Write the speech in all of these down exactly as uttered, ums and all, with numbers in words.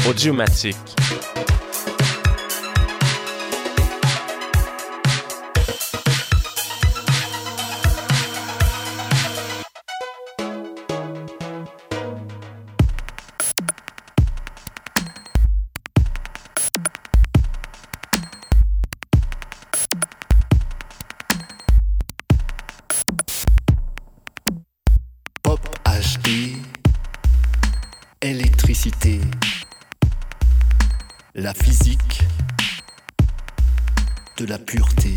Audiomatique. Électricité, la physique de la pureté.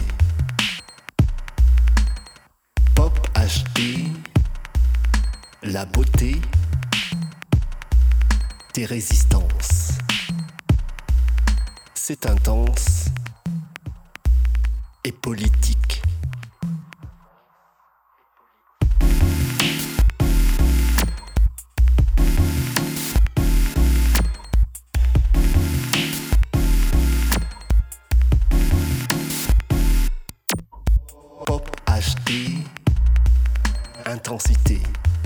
Pop H D, la beauté des résistances. C'est intense et politique. H D, intensité,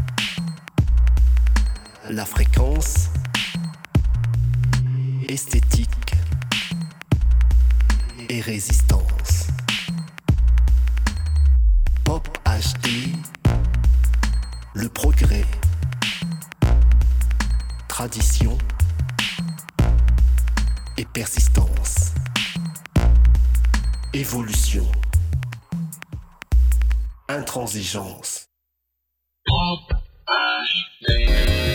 la fréquence, esthétique et résistance. Pop H D, le progrès, tradition et persistance, évolution. Intransigeance. Pop H D.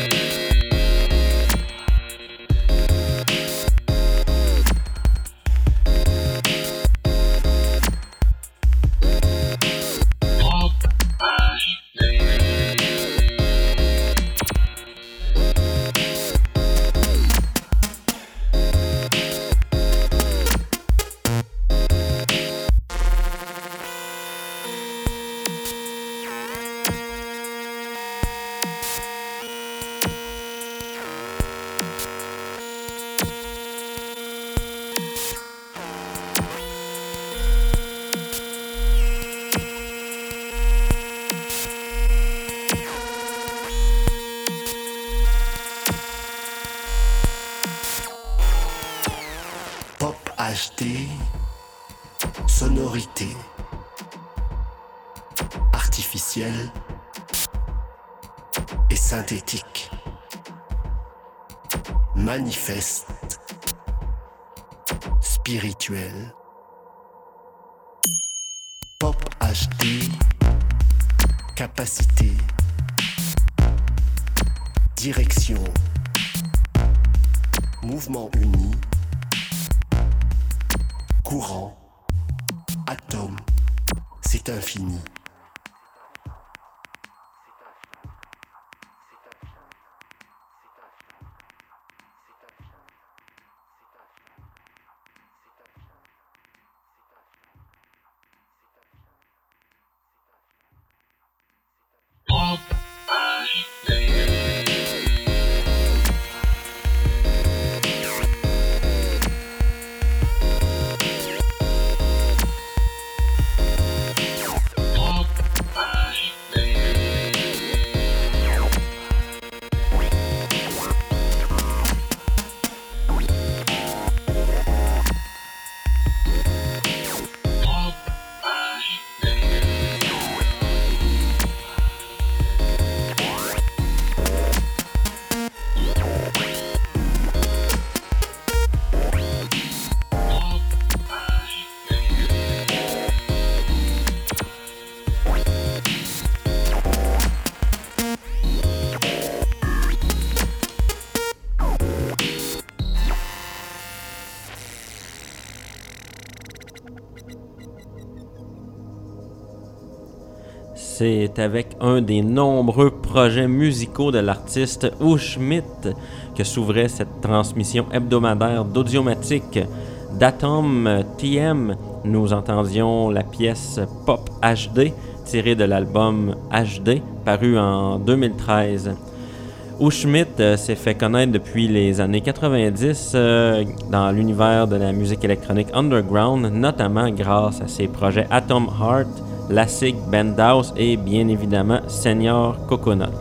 H D, sonorité, artificielle et synthétique, manifeste, spirituel. Pop H D, capacité, direction, mouvement uni, courant, atome, c'est infini. Pop H D. C'est avec un des nombreux projets musicaux de l'artiste Ushmit que s'ouvrait cette transmission hebdomadaire d'Audiomatique. d'Atom T M, nous entendions la pièce Pop H D, tirée de l'album H D, paru en deux mille treize. Ushmit euh, s'est fait connaître depuis les années quatre-vingt-dix euh, dans l'univers de la musique électronique underground, notamment grâce à ses projets Atom Heart, Lassig Band House et bien évidemment Senior Coconut.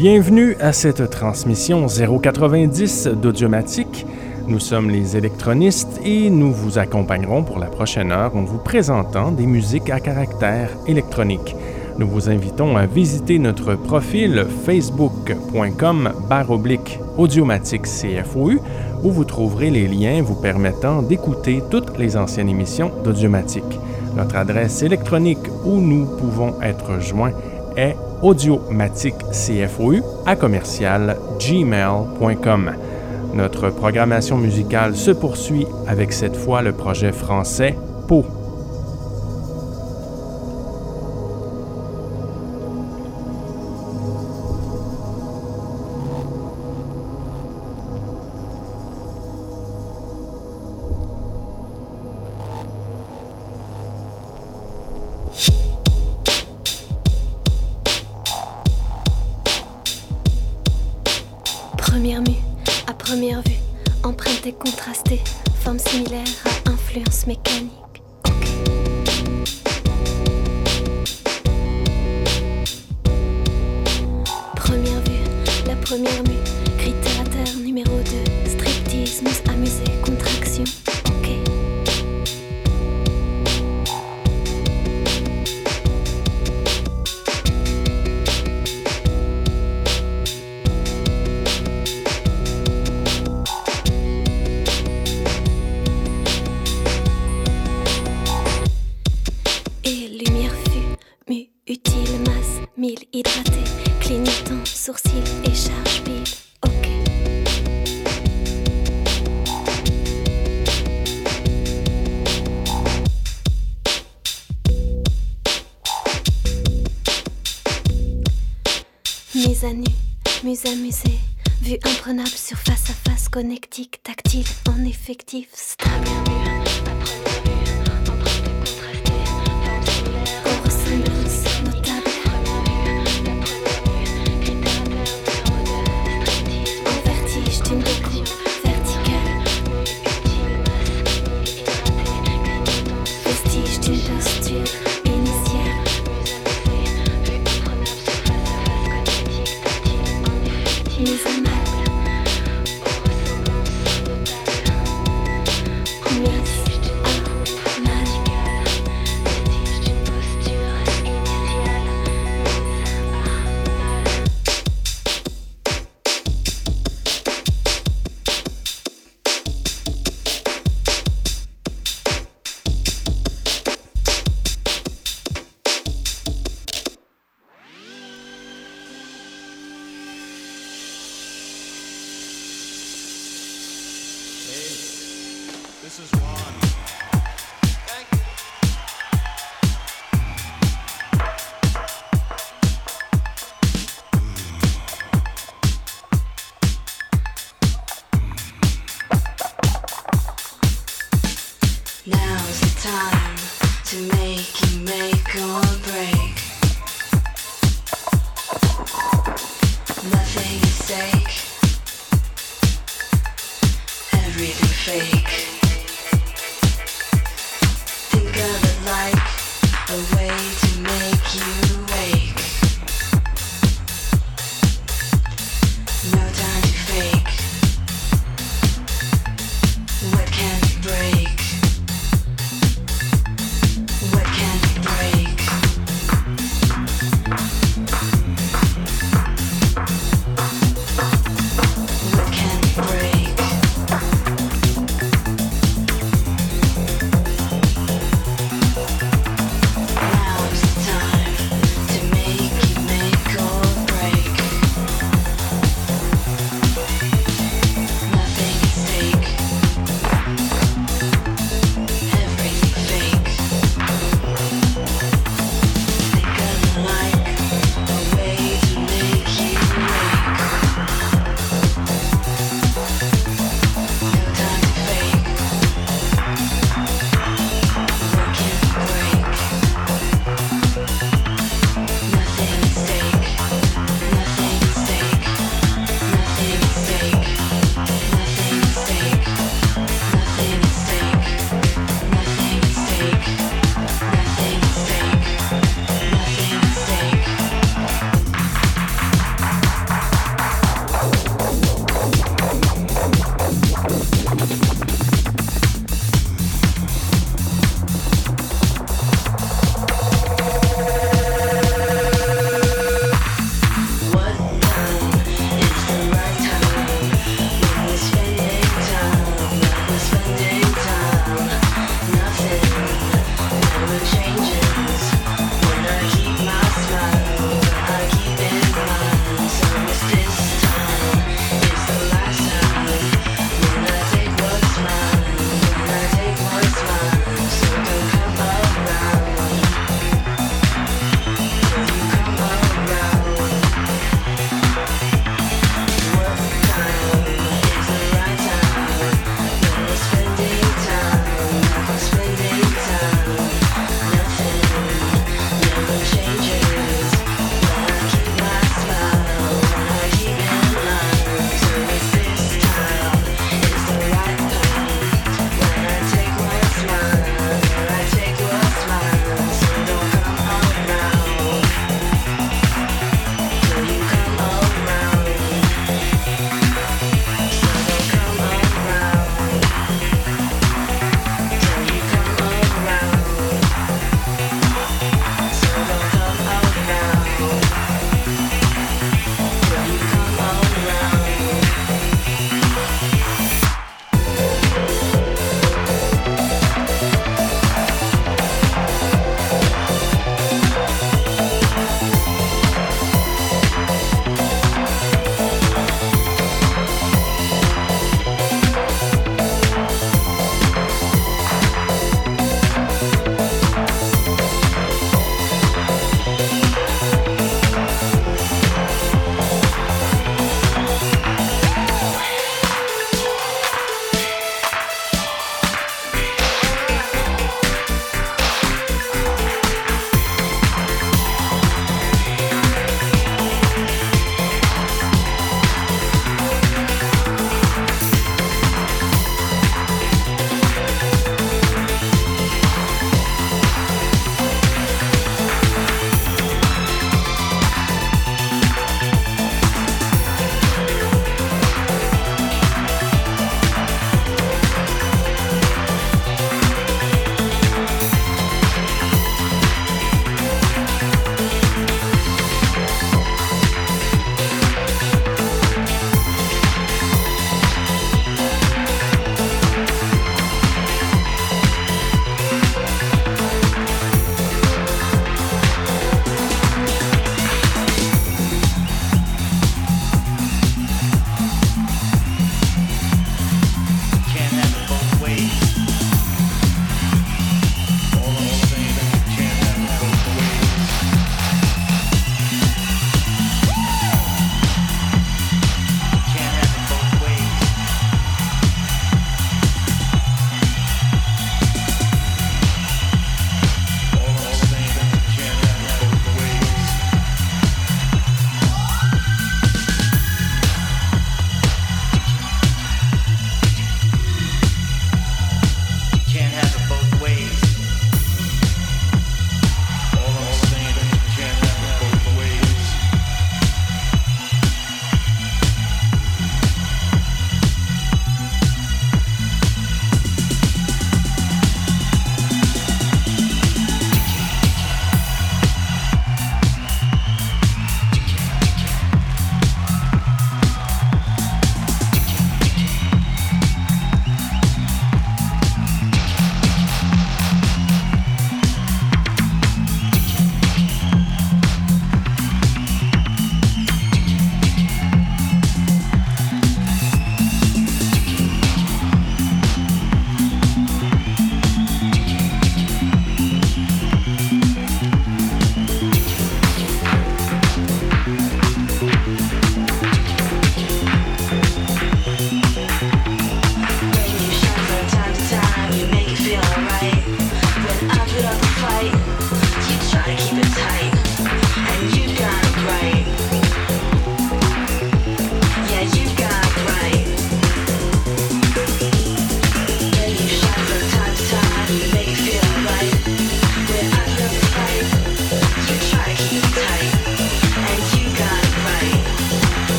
Bienvenue à cette transmission zéro quatre-vingt-dix d'Audiomatique. Nous sommes les électronistes et nous vous accompagnerons pour la prochaine heure en vous présentant des musiques à caractère électronique. Nous vous invitons à visiter notre profil facebook.com barre oblique Audiomatique C F O U où vous trouverez les liens vous permettant d'écouter toutes les anciennes émissions d'Audiomatique. Notre adresse électronique où nous pouvons être joints est audiomatiquecfou à commercial gmail point com. Notre programmation musicale se poursuit avec cette fois le projet français Pau. Première mue, à première vue, empreinte et contrastée, forme similaire à influence mécanique. Première vue, la première mue, critère à terre numéro deux, striptease, mousse amusée, contraction. Ok. Utile, masse, mille hydraté, clignotant, sourcil et charge pile, ok. Mise à nu, muse amusée, vue imprenable sur face à face, connectique, tactile, en effectif, stable. Now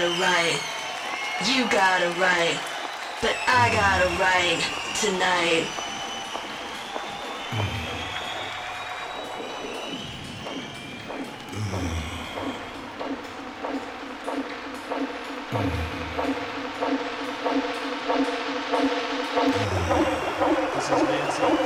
a right, you got a right, but I got a right tonight. This is Nancy.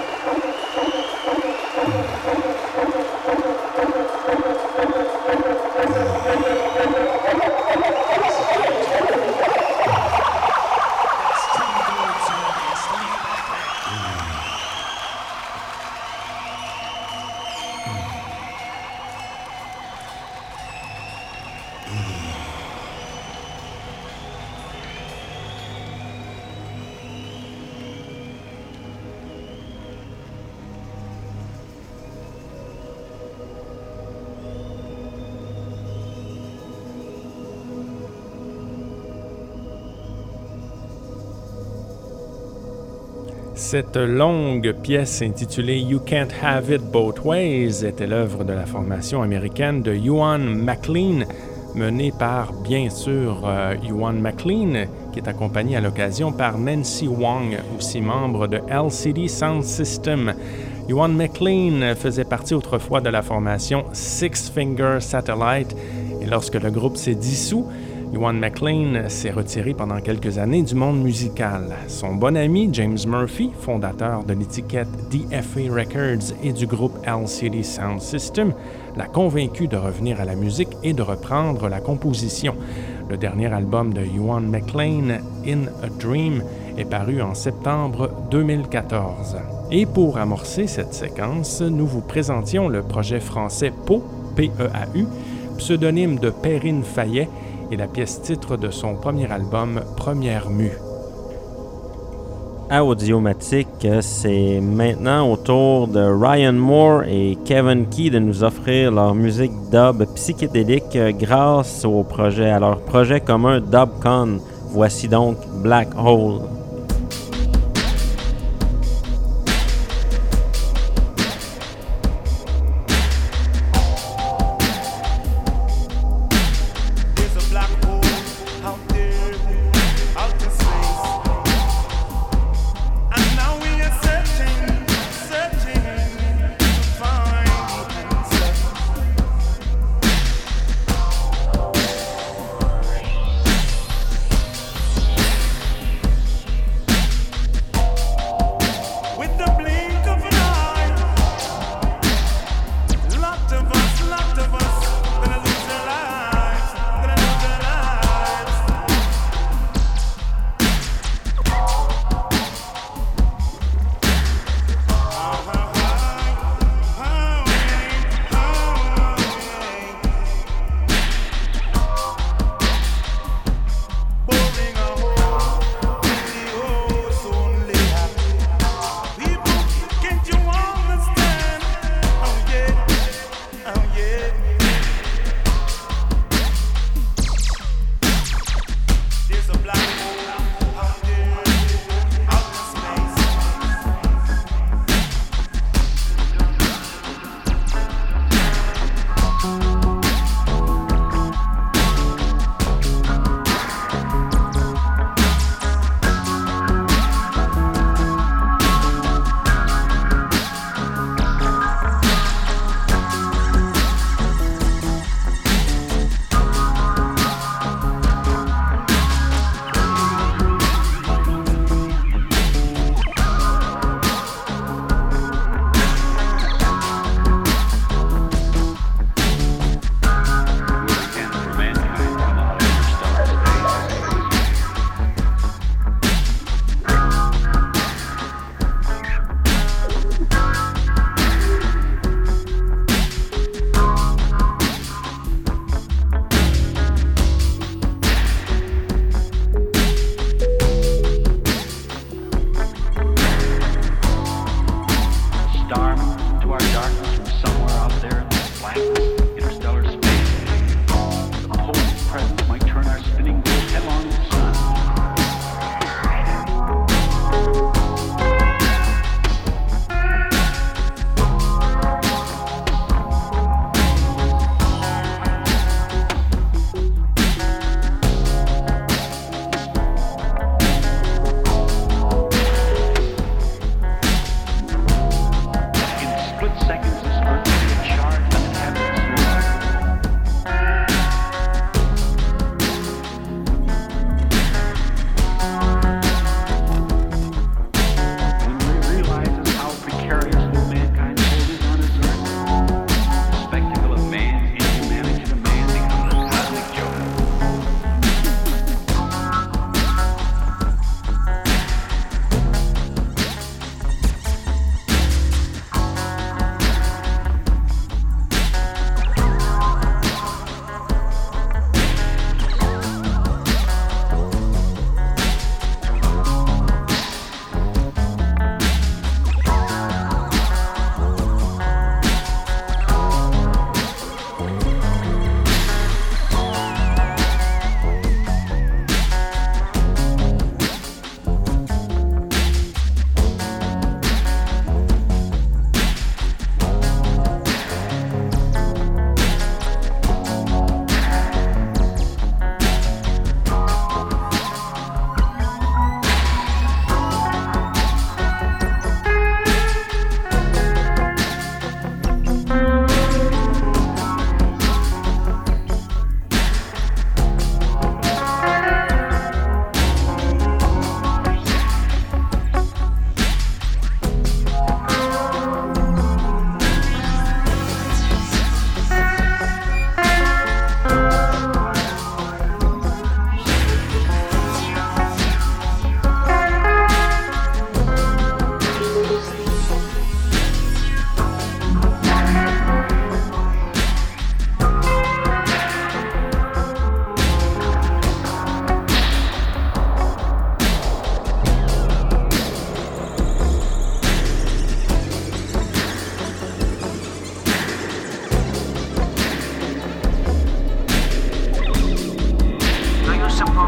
Cette longue pièce intitulée You Can't Have It Both Ways était l'œuvre de la formation américaine de Ewan McLean, menée par, bien sûr, euh, Ewan McLean, qui est accompagné à l'occasion par Nancy Wong, aussi membre de L C D Sound System. Ewan McLean faisait partie autrefois de la formation Six Finger Satellite, et lorsque le groupe s'est dissous, Ewan McLean s'est retiré pendant quelques années du monde musical. Son bon ami James Murphy, fondateur de l'étiquette D F A Records et du groupe L C D Sound System, l'a convaincu de revenir à la musique et de reprendre la composition. Le dernier album de Ewan McLean, In a Dream, est paru en septembre deux mille quatorze. Et pour amorcer cette séquence, nous vous présentions le projet français Pau, P E A U, pseudonyme de Perrine Fayet, et la pièce titre de son premier album, Première Mue. À Audiomatique, c'est maintenant au tour de Ryan Moore et Kevin Key de nous offrir leur musique dub psychédélique grâce au projet, à leur projet commun DubCon. Voici donc Black Hole.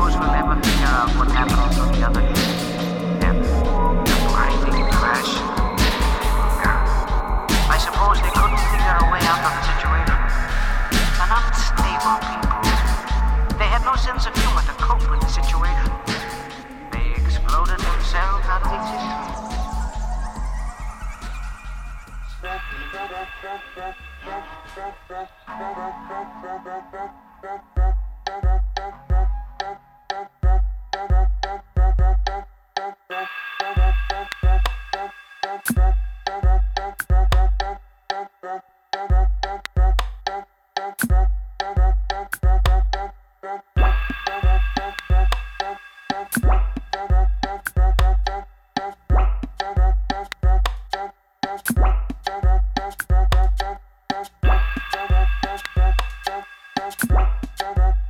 suppose we'll ever figure out what happened to the other kid? Him? The blinding crash? Yeah. I suppose they couldn't figure a way out of the situation. They're not stable people. They had no sense of humor to cope with the situation. They exploded themselves out of existence. Thank you.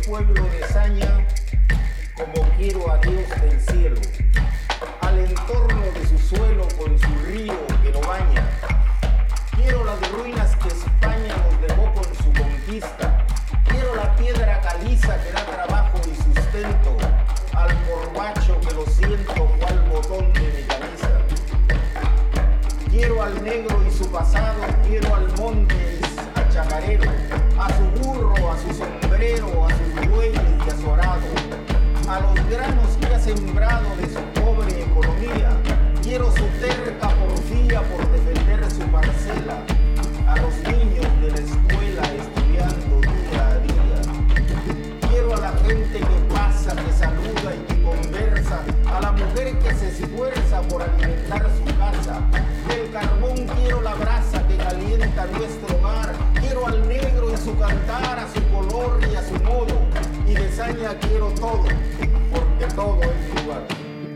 pueblo de Zaña como quiero a Dios del cielo, al entorno de su suelo con su río que lo baña. Quiero las ruinas que España nos dejó con su conquista. Quiero la piedra caliza que da trabajo y sustento al corbacho que lo siento cual botón de mi camisa. Quiero al negro y su pasado, quiero al monte y a chacarero, a su burro, a su sombrero, a sus bueyes y a su arado, a los granos que ha sembrado de su pobre economía. Quiero su terca porfía por defender su parcela, a los niños de la escuela estudiando día a día. Quiero a la gente que pasa, que saluda y que conversa, a la mujer que se esfuerza por alimentar su casa. Del carbón quiero la brasa que calienta nuestro hogar. Quiero al negro y su cantar, a su color y a su modo. Y de Zaña quiero todo, porque todo es igual.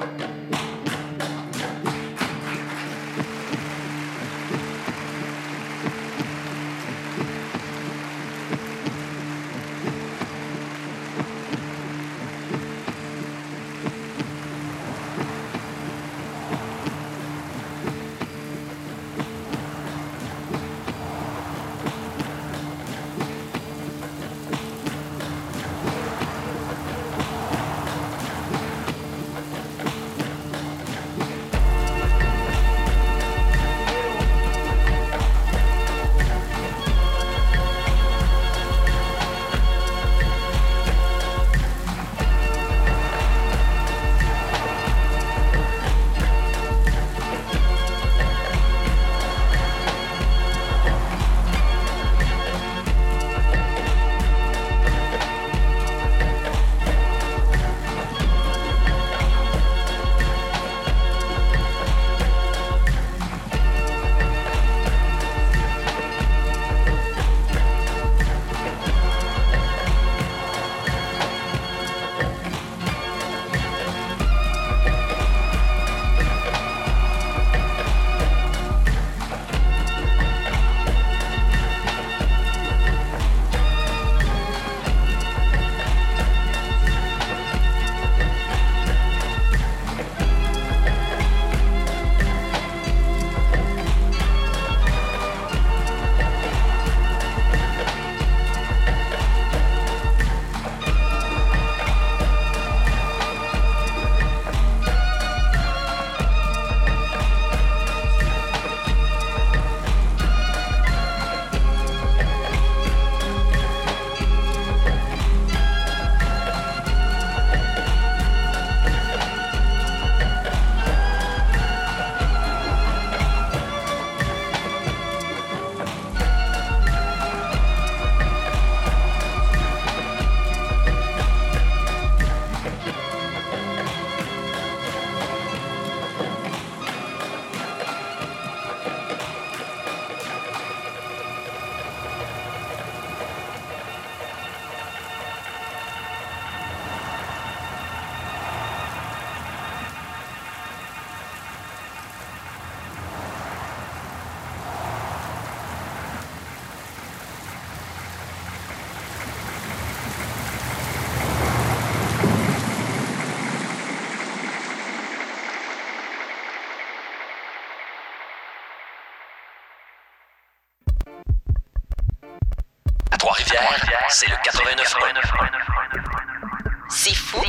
Trois-Rivières, c'est le quatre-vingt-neuf point un. C'est fou.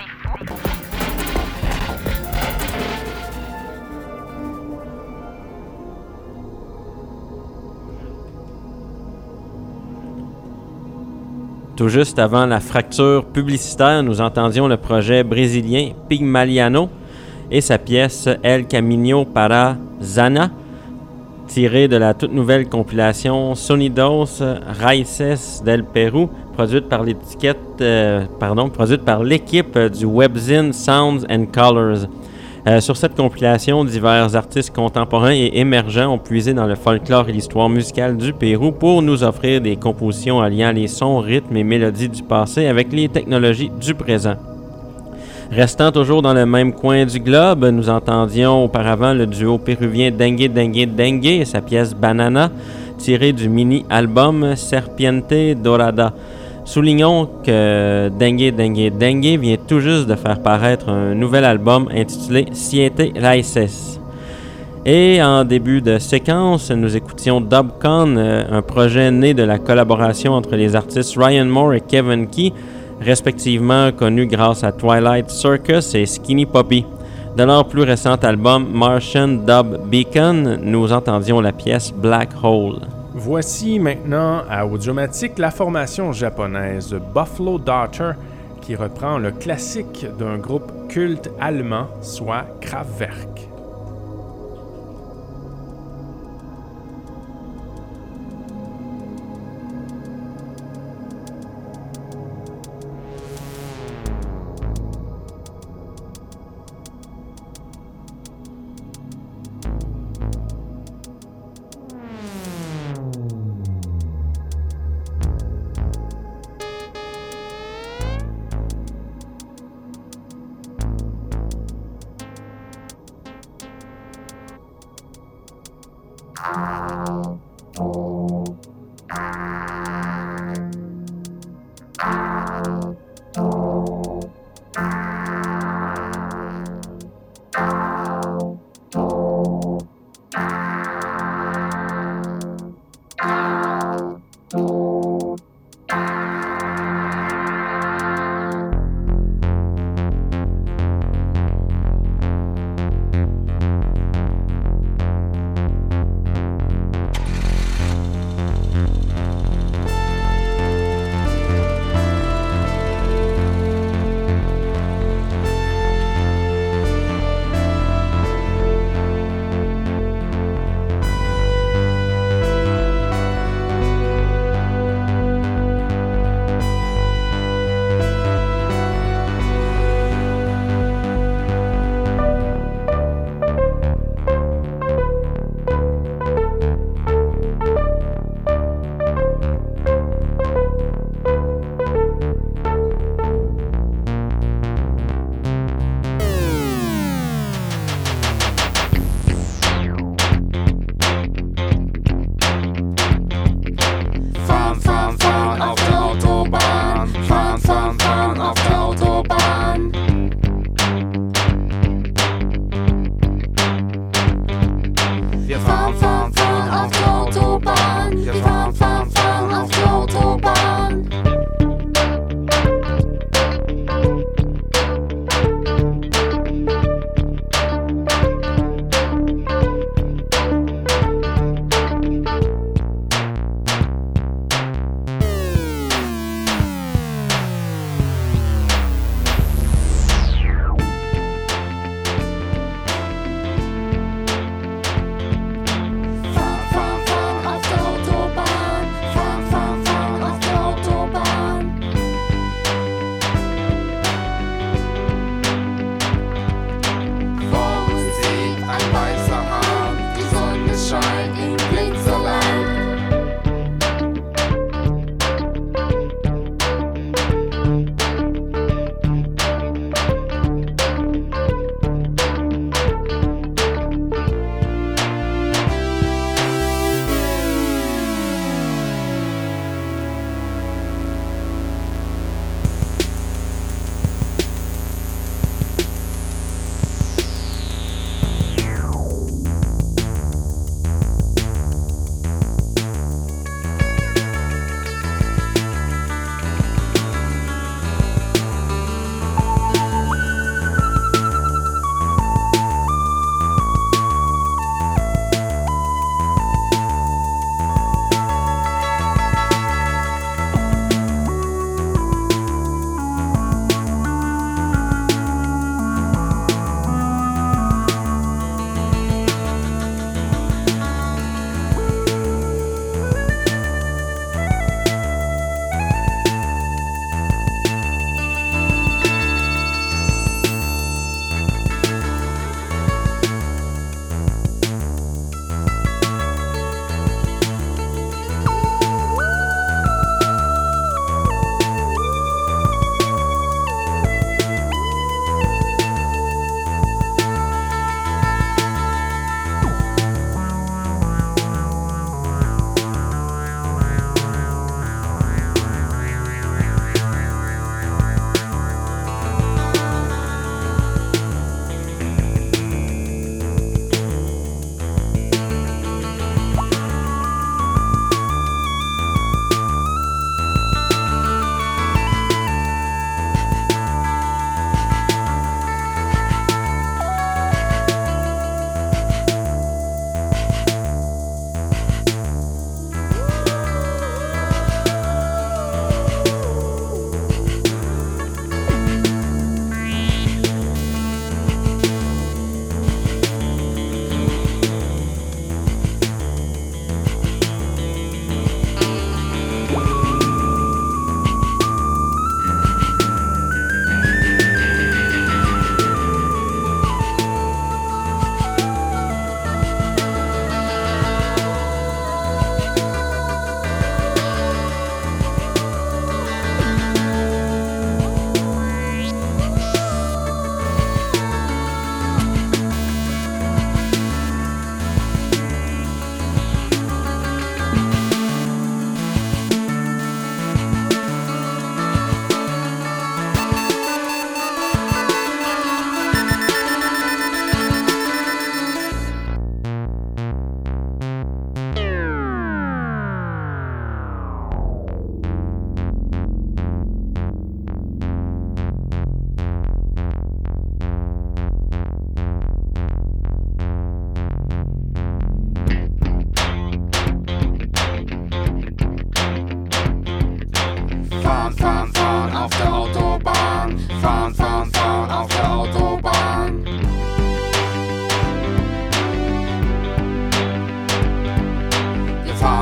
Tout juste avant la fracture publicitaire, nous entendions le projet brésilien Pygmaliano et sa pièce El Caminho para Zaña, tirée de la toute nouvelle compilation Sonidos Raíces del Pérou, produite par l'étiquette, euh, pardon, produite par l'équipe du webzine Sounds and Colors. Euh, sur cette compilation, divers artistes contemporains et émergents ont puisé dans le folklore et l'histoire musicale du Pérou pour nous offrir des compositions alliant les sons, rythmes et mélodies du passé avec les technologies du présent. Restant toujours dans le même coin du globe, nous entendions auparavant le duo péruvien Dengue Dengue Dengue et sa pièce Banana, tirée du mini-album Serpiente Dorada. Soulignons que Dengue Dengue Dengue vient tout juste de faire paraître un nouvel album intitulé Siete Raíces. Et en début de séquence, nous écoutions Dubcon, un projet né de la collaboration entre les artistes Ryan Moore et Kevin Key, respectivement connus grâce à Twilight Circus et Skinny Puppy. De leur plus récent album Martian Dub Beacon, nous entendions la pièce Black Hole. Voici maintenant à Audiomatique la formation japonaise Buffalo Daughter qui reprend le classique d'un groupe culte allemand, soit Kraftwerk.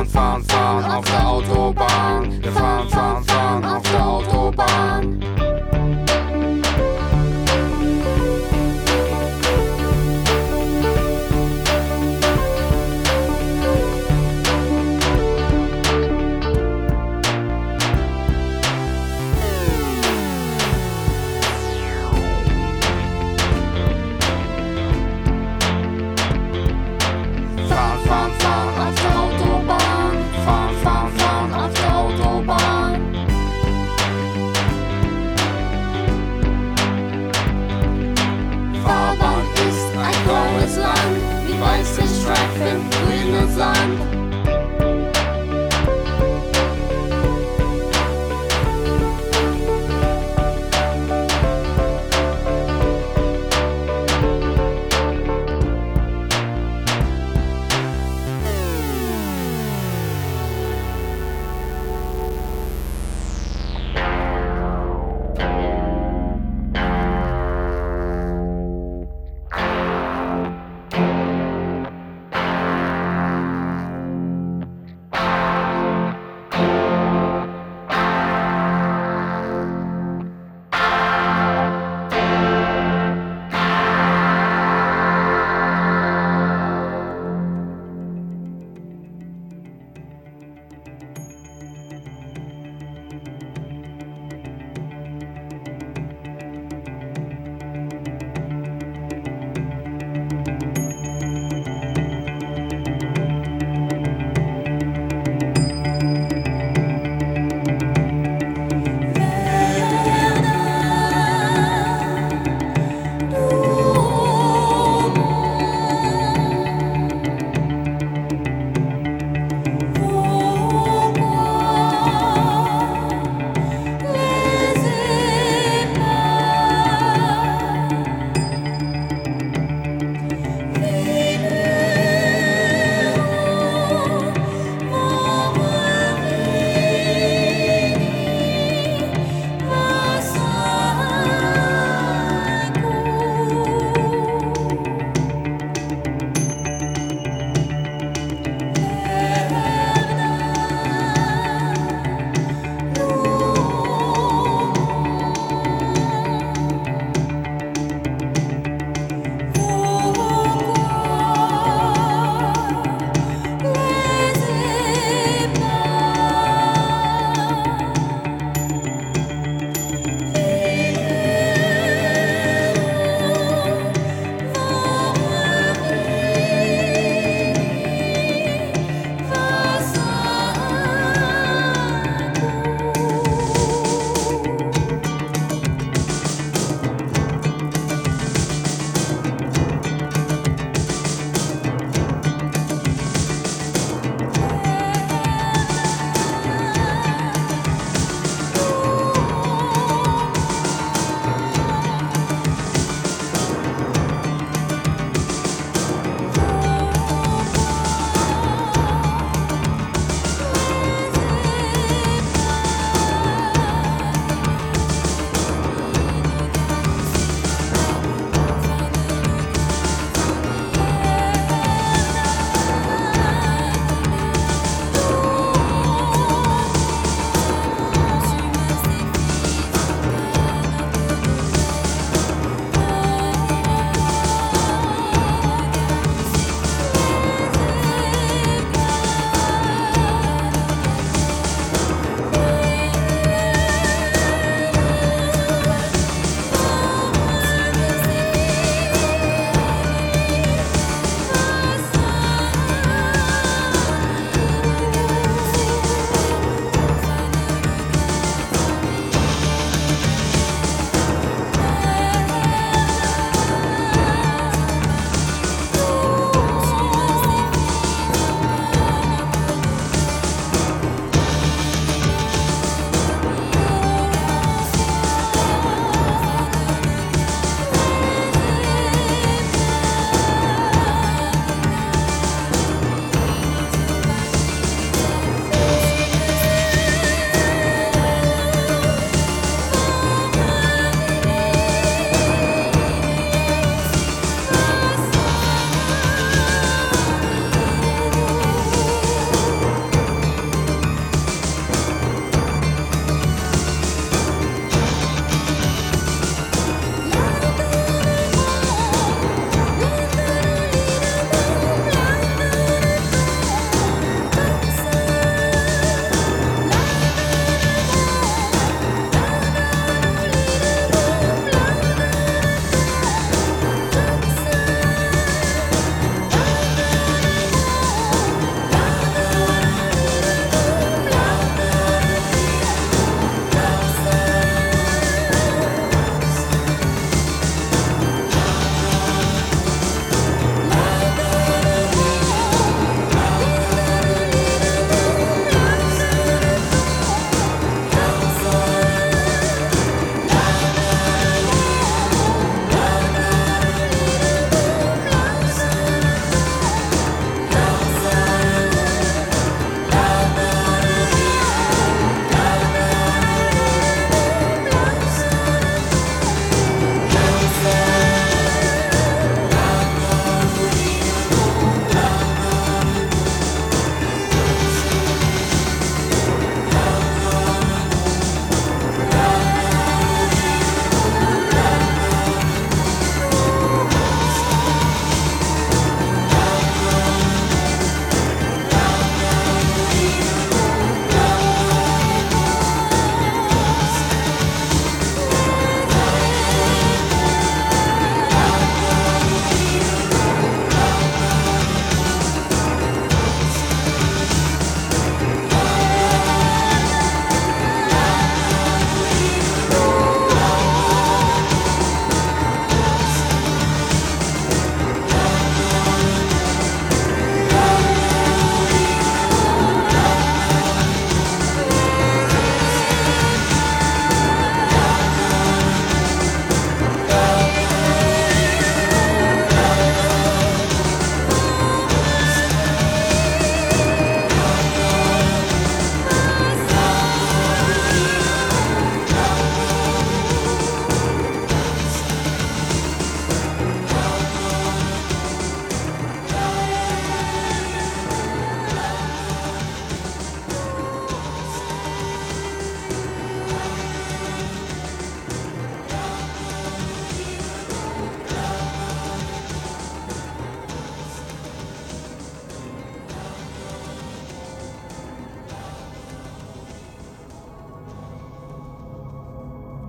fahren, fahren, fahren auf der Autobahn. Wir fahren, fahren, fahren auf der Autobahn.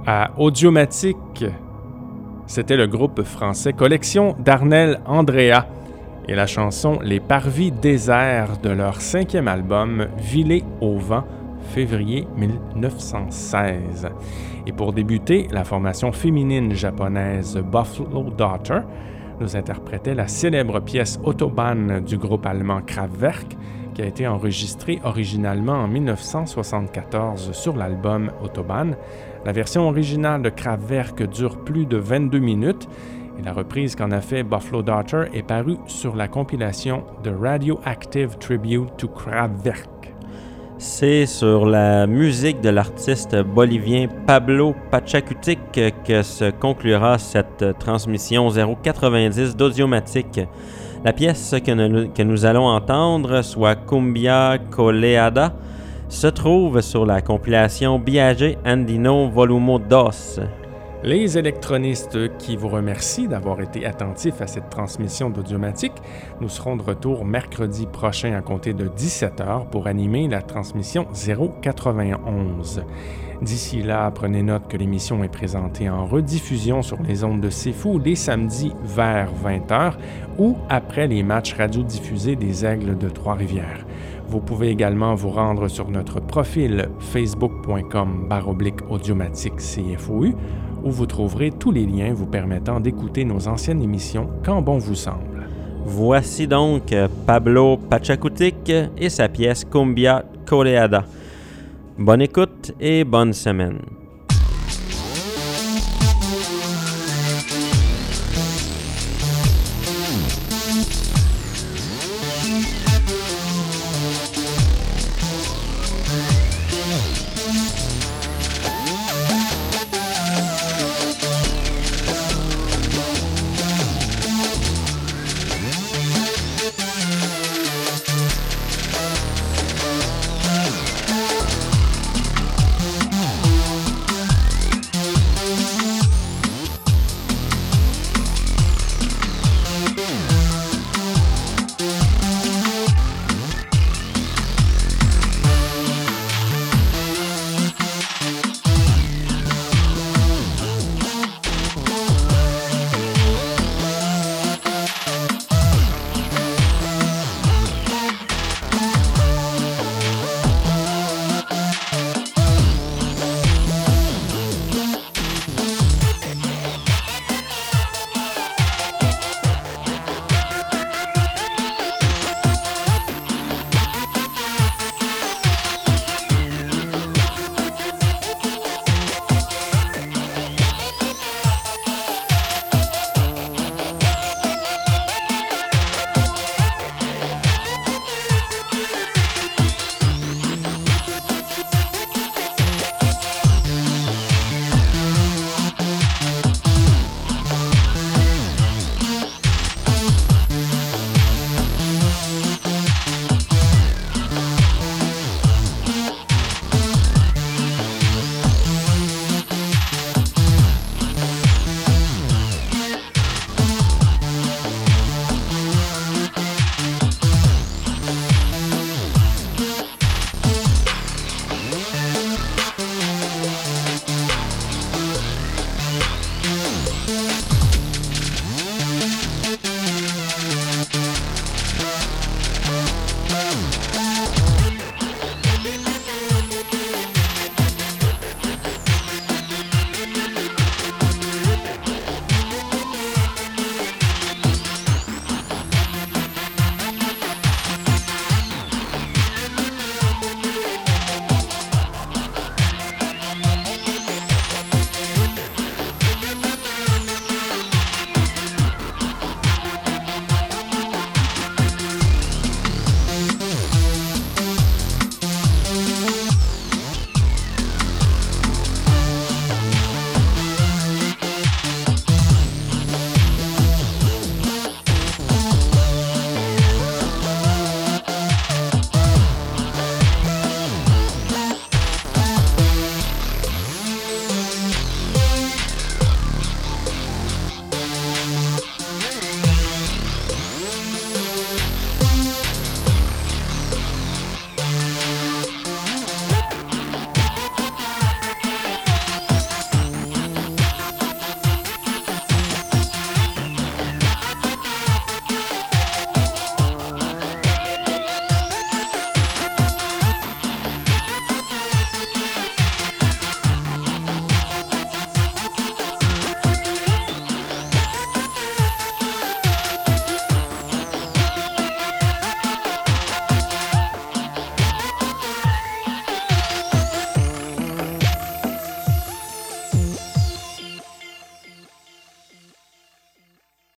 À Audiomatique, c'était le groupe français Collection d'Arnel Andrea et la chanson Les Parvis déserts de leur cinquième album Vilé au vent, février mille neuf cent seize. Et pour débuter, la formation féminine japonaise Buffalo Daughter nous interprétait la célèbre pièce Autobahn du groupe allemand Kraftwerk, qui a été enregistrée originalement en mille neuf cent soixante-quatorze sur l'album Autobahn. La version originale de Kraftwerk dure plus de vingt-deux minutes et la reprise qu'en a fait Buffalo Daughter est parue sur la compilation The Radioactive Tribute to Kraftwerk. C'est sur la musique de l'artiste bolivien Pablo Pachacutic que se conclura cette transmission zéro quatre-vingt-dix d'Audiomatique. La pièce que nous, que nous allons entendre, soit Cumbia Coleada, se trouve sur la compilation Viaje Andino Volumo deux. Les électronistes qui vous remercient d'avoir été attentifs à cette transmission d'Audiomatique, nous serons de retour mercredi prochain à compter de dix-sept heures pour animer la transmission zéro quatre-vingt-onze. D'ici là, prenez note que l'émission est présentée en rediffusion sur les ondes de C'est Fou les samedis vers vingt heures ou après les matchs radiodiffusés des Aigles de Trois-Rivières. Vous pouvez également vous rendre sur notre profil facebook.com baroblique audiomatique CFOU où vous trouverez tous les liens vous permettant d'écouter nos anciennes émissions quand bon vous semble. Voici donc Pablo Pachacutic et sa pièce Cumbia Coleada. Bonne écoute et bonne semaine.